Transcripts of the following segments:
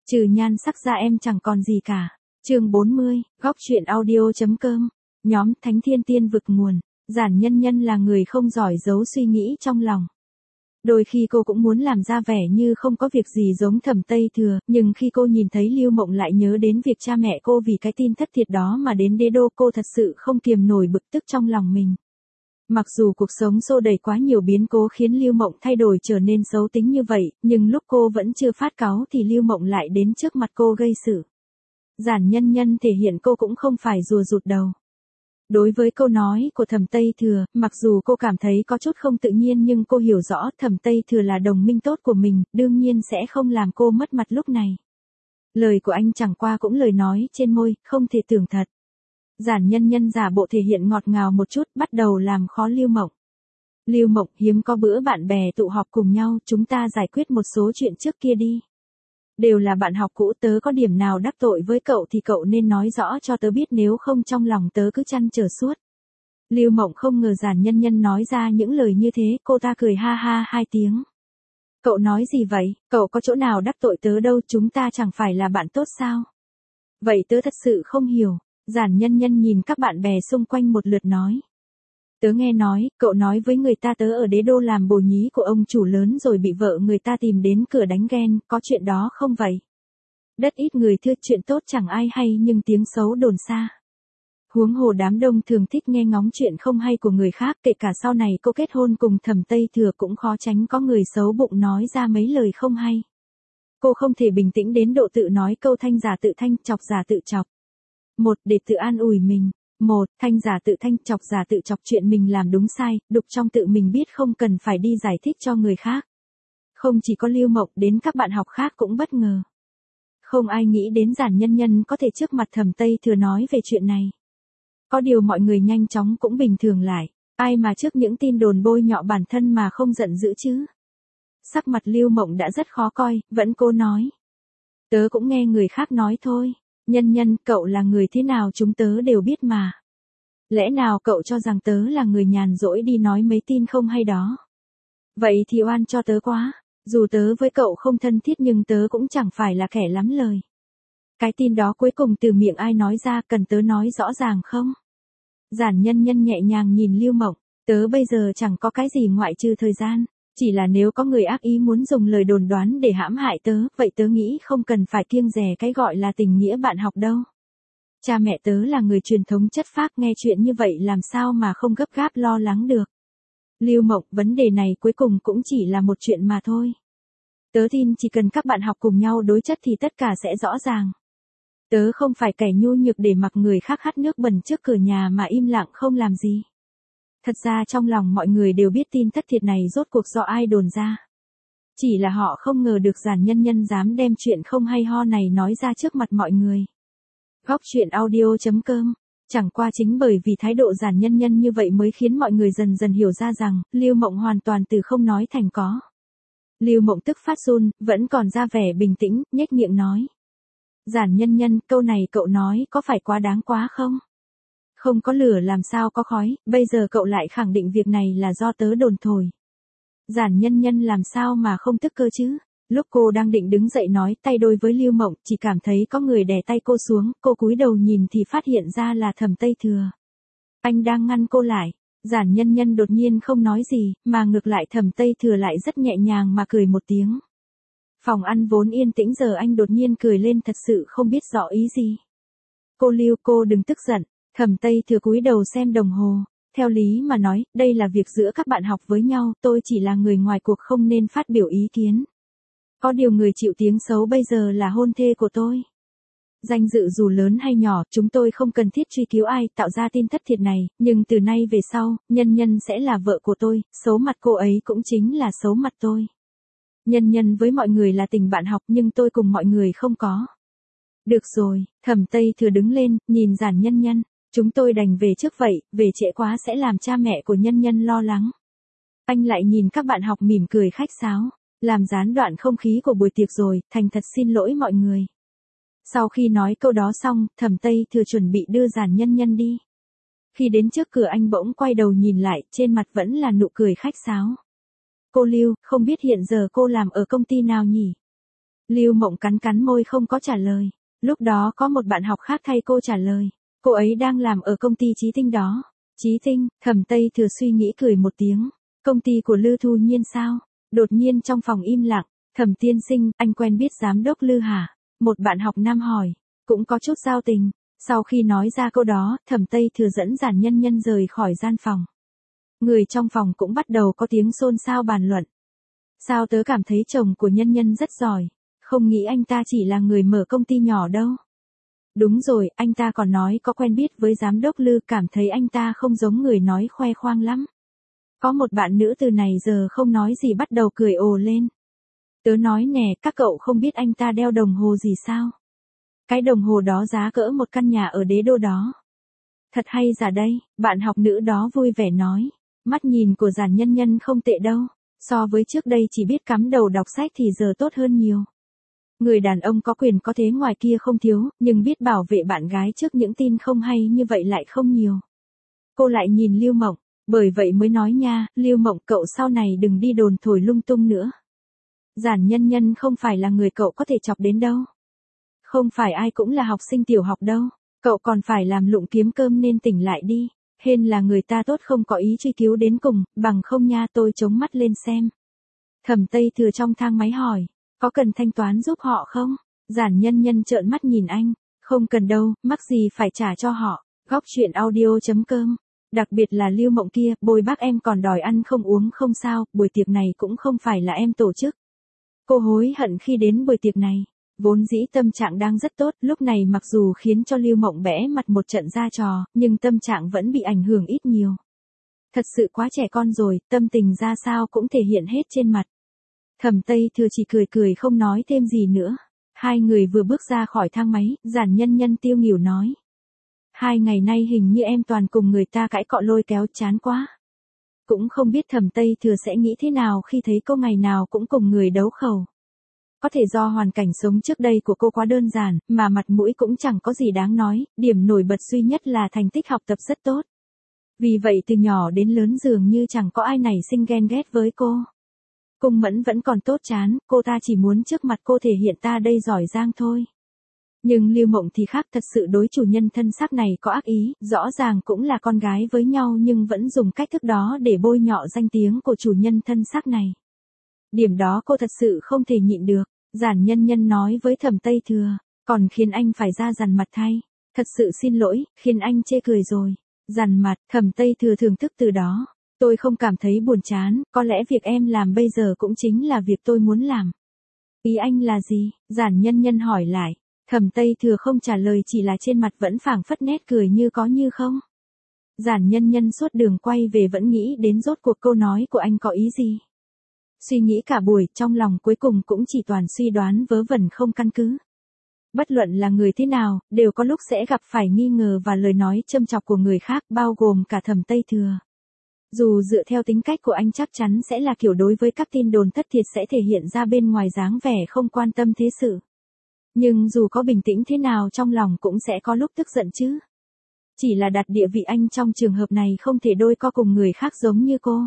Trừ nhan sắc ra em chẳng còn gì cả. Chương 40, góc truyện audio.com. Nhóm Thánh Thiên Tiên vực nguồn. Giản Nhân Nhân là người không giỏi giấu suy nghĩ trong lòng. Đôi khi cô cũng muốn làm ra vẻ như không có việc gì giống Thẩm Tây Thừa, nhưng khi cô nhìn thấy Lưu Mộng lại nhớ đến việc cha mẹ cô vì cái tin thất thiệt đó mà đến đế đô, cô thật sự không kiềm nổi bực tức trong lòng mình. Mặc dù cuộc sống xô đẩy quá nhiều biến cố khiến Lưu Mộng thay đổi trở nên xấu tính như vậy, nhưng lúc cô vẫn chưa phát cáu thì Lưu Mộng lại đến trước mặt cô gây sự. Giản Nhân Nhân thể hiện cô cũng không phải rùa rụt đầu. Đối với câu nói của Thẩm Tây Thừa, mặc dù cô cảm thấy có chút không tự nhiên nhưng cô hiểu rõ Thẩm Tây Thừa là đồng minh tốt của mình, đương nhiên sẽ không làm cô mất mặt lúc này. Lời của anh chẳng qua cũng lời nói trên môi, không thể tưởng thật. Giản Nhân Nhân giả bộ thể hiện ngọt ngào một chút, bắt đầu làm khó Lưu Mộng. Lưu Mộng, hiếm có bữa bạn bè tụ họp cùng nhau, chúng ta giải quyết một số chuyện trước kia đi. Đều là bạn học cũ, tớ có điểm nào đắc tội với cậu thì cậu nên nói rõ cho tớ biết, nếu không trong lòng tớ cứ trăn trở suốt. Lưu Mộng không ngờ Giản Nhân Nhân nói ra những lời như thế, cô ta cười ha ha 2 tiếng. Cậu nói gì vậy, cậu có chỗ nào đắc tội tớ đâu, chúng ta chẳng phải là bạn tốt sao? Vậy tớ thật sự không hiểu. Giản Nhân Nhân nhìn các bạn bè xung quanh một lượt nói. Tớ nghe nói, cậu nói với người ta tớ ở đế đô làm bồ nhí của ông chủ lớn rồi bị vợ người ta tìm đến cửa đánh ghen, có chuyện đó không vậy? Đất ít người thưa, chuyện tốt chẳng ai hay nhưng tiếng xấu đồn xa. Huống hồ đám đông thường thích nghe ngóng chuyện không hay của người khác, kể cả sau này cô kết hôn cùng Thẩm Tây Thừa cũng khó tránh có người xấu bụng nói ra mấy lời không hay. Cô không thể bình tĩnh đến độ tự nói câu thanh giả tự thanh, chọc giả tự chọc. Để tự an ủi mình. Thanh giả tự thanh, chọc giả tự chọc, chuyện mình làm đúng sai, đục trong tự mình biết, không cần phải đi giải thích cho người khác. Không chỉ có Lưu Mộng, đến các bạn học khác cũng bất ngờ. Không ai nghĩ đến Giản Nhân Nhân có thể trước mặt Thẩm Tây Thừa nói về chuyện này. Có điều mọi người nhanh chóng cũng bình thường lại, ai mà trước những tin đồn bôi nhọ bản thân mà không giận dữ chứ. Sắc mặt Lưu Mộng đã rất khó coi, vẫn cố nói. Tớ cũng nghe người khác nói thôi. Nhân Nhân, cậu là người thế nào chúng tớ đều biết mà. Lẽ nào cậu cho rằng tớ là người nhàn rỗi đi nói mấy tin không hay đó? Vậy thì oan cho tớ quá, dù tớ với cậu không thân thiết nhưng tớ cũng chẳng phải là kẻ lắm lời. Cái tin đó cuối cùng từ miệng ai nói ra, cần tớ nói rõ ràng không? Giản Nhân Nhân nhẹ nhàng nhìn Lưu Mộng, tớ bây giờ chẳng có cái gì ngoại trừ thời gian. Chỉ là nếu có người ác ý muốn dùng lời đồn đoán để hãm hại tớ, vậy tớ nghĩ không cần phải kiêng dè cái gọi là tình nghĩa bạn học đâu. Cha mẹ tớ là người truyền thống chất phác, nghe chuyện như vậy làm sao mà không gấp gáp lo lắng được. Lưu Mộng, vấn đề này cuối cùng cũng chỉ là một chuyện mà thôi. Tớ tin chỉ cần các bạn học cùng nhau đối chất thì tất cả sẽ rõ ràng. Tớ không phải kẻ nhu nhược để mặc người khác hắt nước bẩn trước cửa nhà mà im lặng không làm gì. Thật ra trong lòng mọi người đều biết tin thất thiệt này rốt cuộc do ai đồn ra. Chỉ là họ không ngờ được Giản Nhân Nhân dám đem chuyện không hay ho này nói ra trước mặt mọi người. Góc truyện audio.com. Chẳng qua chính bởi vì thái độ Giản Nhân Nhân như vậy mới khiến mọi người dần dần hiểu ra rằng, Lưu Mộng hoàn toàn từ không nói thành có. Lưu Mộng tức phát run, vẫn còn ra vẻ bình tĩnh, nhếch miệng nói. Giản Nhân Nhân, câu này cậu nói có phải quá đáng quá không? Không có lửa làm sao có khói, bây giờ cậu lại khẳng định việc này là do tớ đồn thổi. Giản Nhân Nhân làm sao mà không tức cơ chứ? Lúc cô đang định đứng dậy nói tay đôi với Lưu Mộng, chỉ cảm thấy có người đè tay cô xuống, cô cúi đầu nhìn thì phát hiện ra là Thẩm Tây Thừa. Anh đang ngăn cô lại. Giản Nhân Nhân đột nhiên không nói gì, mà ngược lại Thẩm Tây Thừa lại rất nhẹ nhàng mà cười một tiếng. Phòng ăn vốn yên tĩnh giờ anh đột nhiên cười lên, thật sự không biết rõ ý gì. Cô Lưu, cô đừng tức giận. Thẩm Tây Thừa cúi đầu xem đồng hồ, theo lý mà nói, đây là việc giữa các bạn học với nhau, tôi chỉ là người ngoài cuộc không nên phát biểu ý kiến. Có điều người chịu tiếng xấu bây giờ là hôn thê của tôi. Danh dự dù lớn hay nhỏ, chúng tôi không cần thiết truy cứu ai tạo ra tin thất thiệt này, nhưng từ nay về sau, Nhân Nhân sẽ là vợ của tôi, xấu mặt cô ấy cũng chính là xấu mặt tôi. Nhân Nhân với mọi người là tình bạn học nhưng tôi cùng mọi người không có. Được rồi, Thẩm Tây Thừa đứng lên, nhìn Giản Nhân Nhân. Chúng tôi đành về trước vậy, về trễ quá sẽ làm cha mẹ của Nhân Nhân lo lắng. Anh lại nhìn các bạn học mỉm cười khách sáo, làm gián đoạn không khí của buổi tiệc rồi, thành thật xin lỗi mọi người. Sau khi nói câu đó xong, Thẩm Tây Thừa chuẩn bị đưa Giản Nhân Nhân đi. Khi đến trước cửa anh bỗng quay đầu nhìn lại, trên mặt vẫn là nụ cười khách sáo. Cô Lưu, không biết hiện giờ cô làm ở công ty nào nhỉ? Lưu Mộng cắn cắn môi không có trả lời. Lúc đó có một bạn học khác thay cô trả lời. Cô ấy đang làm ở công ty Chí Tinh đó. Chí Tinh, Thẩm Tây Thừa suy nghĩ cười một tiếng. Công ty của Lư Thu Nhiên sao? Đột nhiên trong phòng im lặng. Thẩm tiên sinh, anh quen biết giám đốc Lư hả? Một bạn học nam hỏi. Cũng có chút giao tình. Sau khi nói ra câu đó, Thẩm Tây Thừa dẫn Giản Nhân Nhân rời khỏi gian phòng. Người trong phòng cũng bắt đầu có tiếng xôn xao bàn luận. Sao tớ cảm thấy chồng của Nhân Nhân rất giỏi. Không nghĩ anh ta chỉ là người mở công ty nhỏ đâu. Đúng rồi, anh ta còn nói có quen biết với giám đốc Lư, cảm thấy anh ta không giống người nói khoe khoang lắm. Có một bạn nữ từ này giờ không nói gì bắt đầu cười ồ lên. Tớ nói nè, các cậu không biết anh ta đeo đồng hồ gì sao? Cái đồng hồ đó giá cỡ một căn nhà ở Đế Đô đó. Thật hay giả đây, bạn học nữ đó vui vẻ nói. Mắt nhìn của Giản Nhân Nhân không tệ đâu. So với trước đây chỉ biết cắm đầu đọc sách thì giờ tốt hơn nhiều. Người đàn ông có quyền có thế ngoài kia không thiếu, nhưng biết bảo vệ bạn gái trước những tin không hay như vậy lại không nhiều. Cô lại nhìn Lưu Mộng, bởi vậy mới nói nha, Lưu Mộng cậu sau này đừng đi đồn thổi lung tung nữa. Giản Nhân Nhân không phải là người cậu có thể chọc đến đâu. Không phải ai cũng là học sinh tiểu học đâu, cậu còn phải làm lụng kiếm cơm nên tỉnh lại đi. Hên là người ta tốt không có ý truy cứu đến cùng, bằng không nha tôi chống mắt lên xem. Thẩm Tây Thừa trong thang máy hỏi, có cần thanh toán giúp họ không? Giản Nhân Nhân trợn mắt nhìn anh, không cần đâu, mắc gì phải trả cho họ. Góc truyện audio.com. Đặc biệt là Lưu Mộng kia, bồi bác em còn đòi ăn không uống không sao, buổi tiệc này cũng không phải là em tổ chức. Cô hối hận khi đến buổi tiệc này. Vốn dĩ tâm trạng đang rất tốt, lúc này mặc dù khiến cho Lưu Mộng bẽ mặt một trận ra trò, nhưng tâm trạng vẫn bị ảnh hưởng ít nhiều. Thật sự quá trẻ con rồi, tâm tình ra sao cũng thể hiện hết trên mặt. Thẩm Tây Thừa chỉ cười cười không nói thêm gì nữa. Hai người vừa bước ra khỏi thang máy, Giản Nhân Nhân tiêu nghỉu nói. 2 ngày nay hình như em toàn cùng người ta cãi cọ lôi kéo chán quá. Cũng không biết Thẩm Tây Thừa sẽ nghĩ thế nào khi thấy cô ngày nào cũng cùng người đấu khẩu. Có thể do hoàn cảnh sống trước đây của cô quá đơn giản, mà mặt mũi cũng chẳng có gì đáng nói, điểm nổi bật duy nhất là thành tích học tập rất tốt. Vì vậy từ nhỏ đến lớn dường như chẳng có ai nảy sinh ghen ghét với cô. Cung Mẫn vẫn còn tốt chán, cô ta chỉ muốn trước mặt cô thể hiện ta đây giỏi giang thôi. Nhưng Lưu Mộng thì khác, thật sự đối chủ nhân thân sắc này có ác ý, rõ ràng cũng là con gái với nhau nhưng vẫn dùng cách thức đó để bôi nhọ danh tiếng của chủ nhân thân sắc này. Điểm đó cô thật sự không thể nhịn được. Giản Nhân Nhân nói với Thẩm Tây Thừa, còn khiến anh phải ra dằn mặt thay. Thật sự xin lỗi, khiến anh chê cười rồi. Dằn mặt, Thẩm Tây Thừa thưởng thức từ đó. Tôi không cảm thấy buồn chán, có lẽ việc em làm bây giờ cũng chính là việc tôi muốn làm. Ý anh là gì? Giản Nhân Nhân hỏi lại. Thẩm Tây Thừa không trả lời, chỉ là trên mặt vẫn phảng phất nét cười như có như không. Giản Nhân Nhân suốt đường quay về vẫn nghĩ đến rốt cuộc câu nói của anh có ý gì. Suy nghĩ cả buổi, trong lòng cuối cùng cũng chỉ toàn suy đoán vớ vẩn không căn cứ. Bất luận là người thế nào, đều có lúc sẽ gặp phải nghi ngờ và lời nói châm chọc của người khác, bao gồm cả Thẩm Tây Thừa. Dù dựa theo tính cách của anh chắc chắn sẽ là kiểu đối với các tin đồn thất thiệt sẽ thể hiện ra bên ngoài dáng vẻ không quan tâm thế sự. Nhưng dù có bình tĩnh thế nào trong lòng cũng sẽ có lúc tức giận chứ. Chỉ là đặt địa vị anh trong trường hợp này không thể đôi co cùng người khác giống như cô.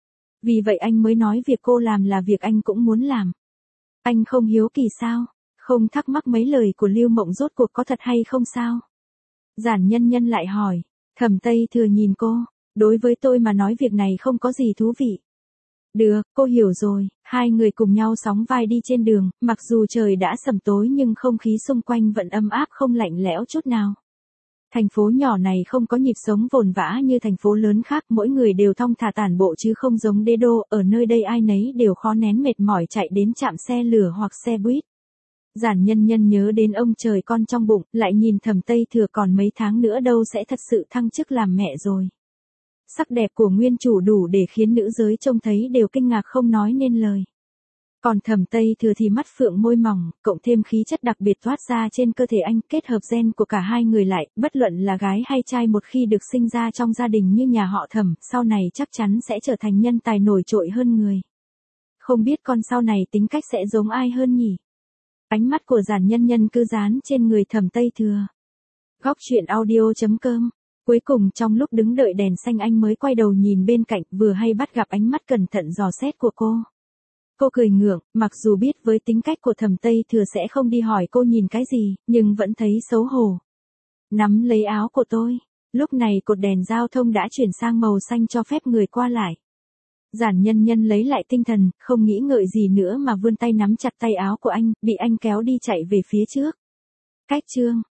Vì vậy anh mới nói việc cô làm là việc anh cũng muốn làm. Anh không hiếu kỳ sao? Không thắc mắc mấy lời của Lưu Mộng rốt cuộc có thật hay không sao? Giản Nhân Nhân lại hỏi. Thẩm Tây Thừa nhìn cô. Đối với tôi mà nói việc này không có gì thú vị. Được, cô hiểu rồi. Hai người cùng nhau sóng vai đi trên đường, mặc dù trời đã sầm tối nhưng không khí xung quanh vẫn ấm áp không lạnh lẽo chút nào. Thành phố nhỏ này không có nhịp sống vồn vã như thành phố lớn khác, mỗi người đều thong thả tản bộ chứ không giống Đế Đô, ở nơi đây ai nấy đều khó nén mệt mỏi chạy đến trạm xe lửa hoặc xe buýt. Giản Nhân Nhân nhớ đến ông trời con trong bụng, lại nhìn Thẩm Tây Thừa còn mấy tháng nữa đâu sẽ thật sự thăng chức làm mẹ rồi. Sắc đẹp của nguyên chủ đủ để khiến nữ giới trông thấy đều kinh ngạc không nói nên lời. Còn Thẩm Tây Thừa thì mắt phượng môi mỏng, cộng thêm khí chất đặc biệt toát ra trên cơ thể anh, kết hợp gen của cả hai người lại, bất luận là gái hay trai một khi được sinh ra trong gia đình như nhà họ Thẩm, sau này chắc chắn sẽ trở thành nhân tài nổi trội hơn người. Không biết con sau này tính cách sẽ giống ai hơn nhỉ? Ánh mắt của Giản Nhân Nhân cứ dán trên người Thẩm Tây Thừa. Góc truyện audio.com. Cuối cùng trong lúc đứng đợi đèn xanh anh mới quay đầu nhìn bên cạnh, vừa hay bắt gặp ánh mắt cẩn thận dò xét của cô. Cô cười ngượng, mặc dù biết với tính cách của Thẩm Tây Thừa sẽ không đi hỏi cô nhìn cái gì, nhưng vẫn thấy xấu hổ. Nắm lấy áo của tôi. Lúc này cột đèn giao thông đã chuyển sang màu xanh cho phép người qua lại. Giản Nhân Nhân lấy lại tinh thần, không nghĩ ngợi gì nữa mà vươn tay nắm chặt tay áo của anh, bị anh kéo đi chạy về phía trước. Cách chương